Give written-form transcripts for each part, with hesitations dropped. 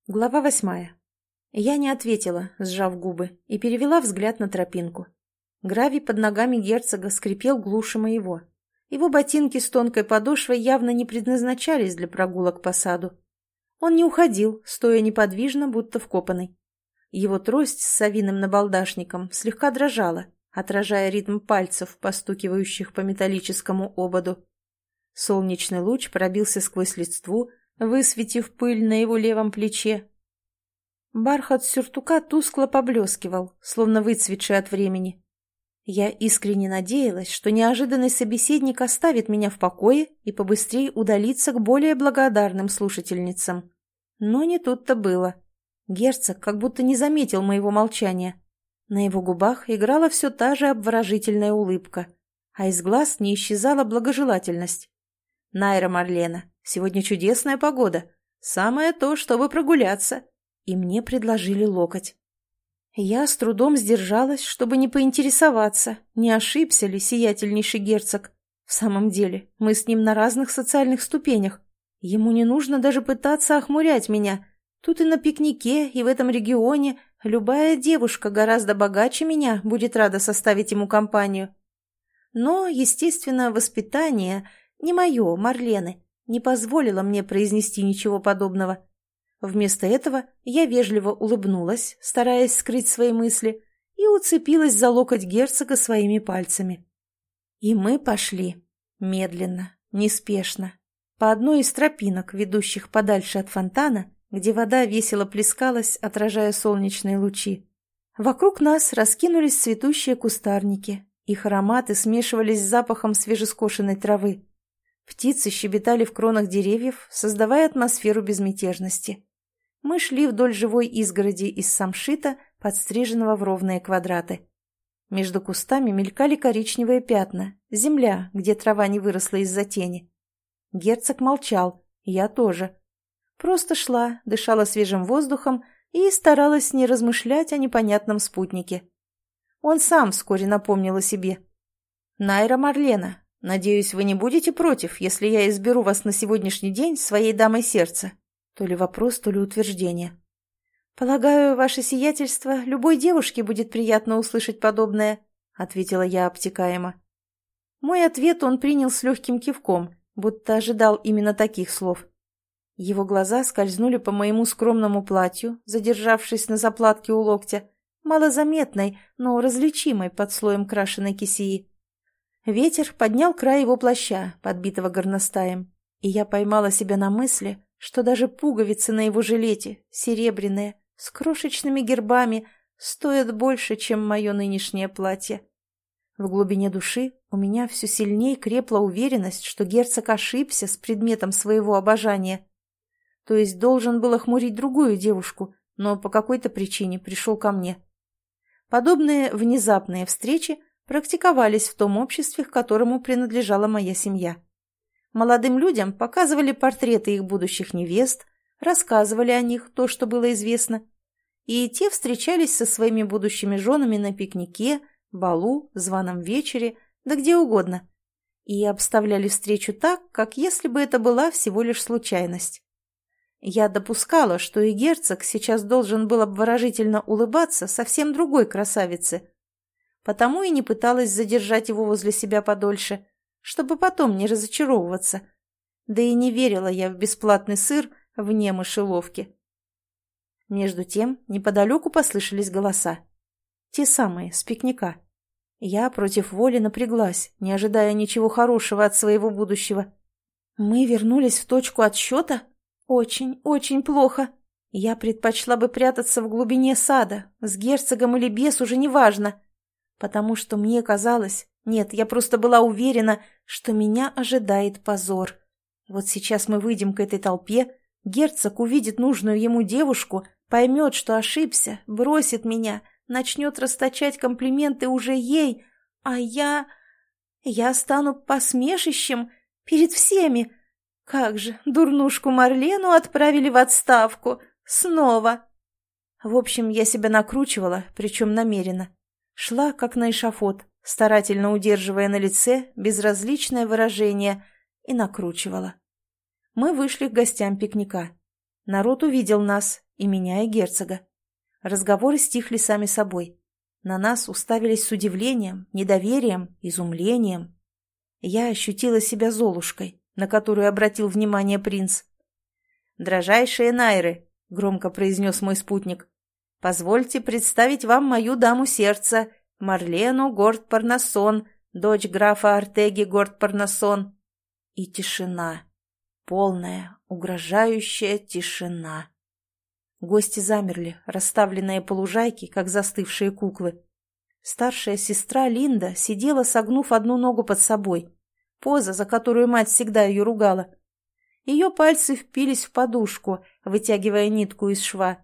Глава 8. Я не ответила, сжав губы, и перевела взгляд на тропинку. Гравий под ногами герцога скрипел глуше моего. Его ботинки с тонкой подошвой явно не предназначались для прогулок по саду. Он не уходил, стоя неподвижно, будто вкопанный. Его трость с совиным набалдашником слегка дрожала, отражая ритм пальцев, постукивающих по металлическому ободу. Солнечный луч пробился сквозь листву, высветив пыль на его левом плече. Бархат сюртука тускло поблескивал, словно выцветший от времени. Я искренне надеялась, что неожиданный собеседник оставит меня в покое и побыстрее удалится к более благодарным слушательницам. Но не тут-то было. Герцог как будто не заметил моего молчания. На его губах играла все та же обворожительная улыбка, а из глаз не исчезала благожелательность. «Найра Марлена, сегодня чудесная погода. Самое то, чтобы прогуляться». И мне предложили локоть. Я с трудом сдержалась, чтобы не поинтересоваться, не ошибся ли сиятельнейший герцог. В самом деле, мы с ним на разных социальных ступенях. Ему не нужно даже пытаться охмурять меня. Тут и на пикнике, и в этом регионе любая девушка гораздо богаче меня будет рада составить ему компанию. Но, естественно, воспитание, не мое, Марлены, не позволило мне произнести ничего подобного. Вместо этого я вежливо улыбнулась, стараясь скрыть свои мысли, и уцепилась за локоть герцога своими пальцами. И мы пошли. Медленно, неспешно. По одной из тропинок, ведущих подальше от фонтана, где вода весело плескалась, отражая солнечные лучи. Вокруг нас раскинулись цветущие кустарники. Их ароматы смешивались с запахом свежескошенной травы. Птицы щебетали в кронах деревьев, создавая атмосферу безмятежности. Мы шли вдоль живой изгороди из самшита, подстриженного в ровные квадраты. Между кустами мелькали коричневые пятна, земля, где трава не выросла из-за тени. Герцог молчал, я тоже. Просто шла, дышала свежим воздухом и старалась не размышлять о непонятном спутнике. Он сам вскоре напомнил о себе. «Найра Марлена, надеюсь, вы не будете против, если я изберу вас на сегодняшний день своей дамой сердца?» То ли вопрос, то ли утверждение. «Полагаю, ваше сиятельство, любой девушке будет приятно услышать подобное», — ответила я обтекаемо. Мой ответ он принял с легким кивком, будто ожидал именно таких слов. Его глаза скользнули по моему скромному платью, задержавшись на заплатке у локтя, малозаметной, но различимой под слоем крашеной кисеи. Ветер поднял край его плаща, подбитого горностаем, и я поймала себя на мысли, что даже пуговицы на его жилете, серебряные, с крошечными гербами, стоят больше, чем мое нынешнее платье. В глубине души у меня все сильнее крепла уверенность, что герцог ошибся с предметом своего обожания. То есть должен был охмурить другую девушку, но по какой-то причине пришел ко мне. Подобные внезапные встречи практиковались в том обществе, к которому принадлежала моя семья. Молодым людям показывали портреты их будущих невест, рассказывали о них то, что было известно, и те встречались со своими будущими женами на пикнике, балу, званом вечере, да где угодно, и обставляли встречу так, как если бы это была всего лишь случайность. Я допускала, что и герцог сейчас должен был обворожительно улыбаться совсем другой красавице, потому и не пыталась задержать его возле себя подольше, чтобы потом не разочаровываться. Да и не верила я в бесплатный сыр вне мышеловки. Между тем неподалеку послышались голоса. Те самые, с пикника. Я против воли напряглась, не ожидая ничего хорошего от своего будущего. Мы вернулись в точку отсчета? Очень, очень плохо. Я предпочла бы прятаться в глубине сада, с герцогом или без, уже неважно. Потому что мне казалось... Нет, я просто была уверена, что меня ожидает позор. Вот сейчас мы выйдем к этой толпе, герцог увидит нужную ему девушку, поймет, что ошибся, бросит меня, начнет расточать комплименты уже ей, а я стану посмешищем перед всеми. Как же, дурнушку Марлену отправили в отставку. Снова. В общем, я себя накручивала, причем намеренно. Шла, как на эшафот, старательно удерживая на лице безразличное выражение, и накручивала. Мы вышли к гостям пикника. Народ увидел нас, и меня, и герцога. Разговоры стихли сами собой. На нас уставились с удивлением, недоверием, изумлением. Я ощутила себя Золушкой, на которую обратил внимание принц. «Дрожайшие Найры», — громко произнес мой спутник, — «позвольте представить вам мою даму сердца, Марлену Горд-Парнассон, дочь графа Артеги Горд-Парнассон». И тишина. Полная, угрожающая тишина. Гости замерли, расставленные по лужайке, как застывшие куклы. Старшая сестра Линда сидела, согнув одну ногу под собой. Поза, за которую мать всегда ее ругала. Ее пальцы впились в подушку, вытягивая нитку из шва.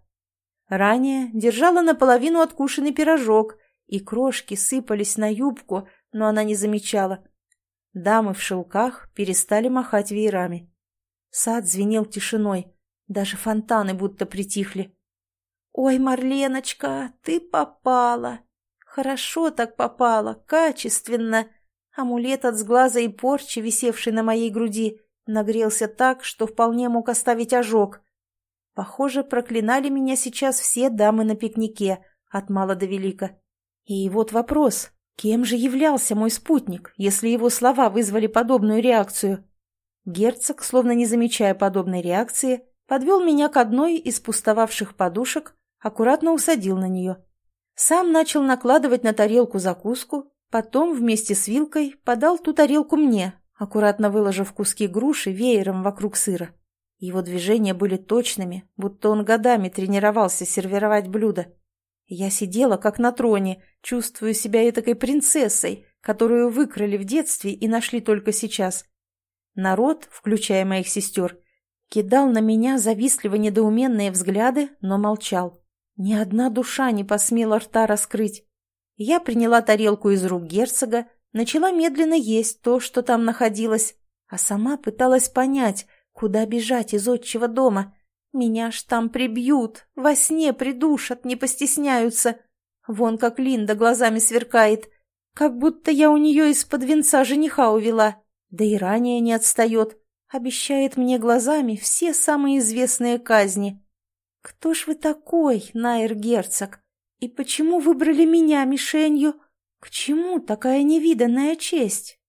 Ранее держала наполовину откушенный пирожок, и крошки сыпались на юбку, но она не замечала. Дамы в шелках перестали махать веерами. Сад звенел тишиной, даже фонтаны будто притихли. «Ой, Марленочка, ты попала! Хорошо так попала, качественно!» Амулет от сглаза и порчи, висевший на моей груди, нагрелся так, что вполне мог оставить ожог. Похоже, проклинали меня сейчас все дамы на пикнике, от мала до велика. И вот вопрос, кем же являлся мой спутник, если его слова вызвали подобную реакцию? Герцог, словно не замечая подобной реакции, подвел меня к одной из пустовавших подушек, аккуратно усадил на нее. Сам начал накладывать на тарелку закуску, потом вместе с вилкой подал ту тарелку мне, аккуратно выложив куски груши веером вокруг сыра. Его движения были точными, будто он годами тренировался сервировать блюда. Я сидела как на троне, чувствуя себя этакой принцессой, которую выкрали в детстве и нашли только сейчас. Народ, включая моих сестер, кидал на меня завистливо-недоуменные взгляды, но молчал. Ни одна душа не посмела рта раскрыть. Я приняла тарелку из рук герцога, начала медленно есть то, что там находилось, а сама пыталась понять, куда бежать из отчего дома. Меня ж там прибьют, во сне придушат, не постесняются. Вон как Линда глазами сверкает, как будто я у нее из-под венца жениха увела. Да и ранее не отстает, обещает мне глазами все самые известные казни. Кто ж вы такой, Найр-герцог? И почему выбрали меня мишенью? К чему такая невиданная честь?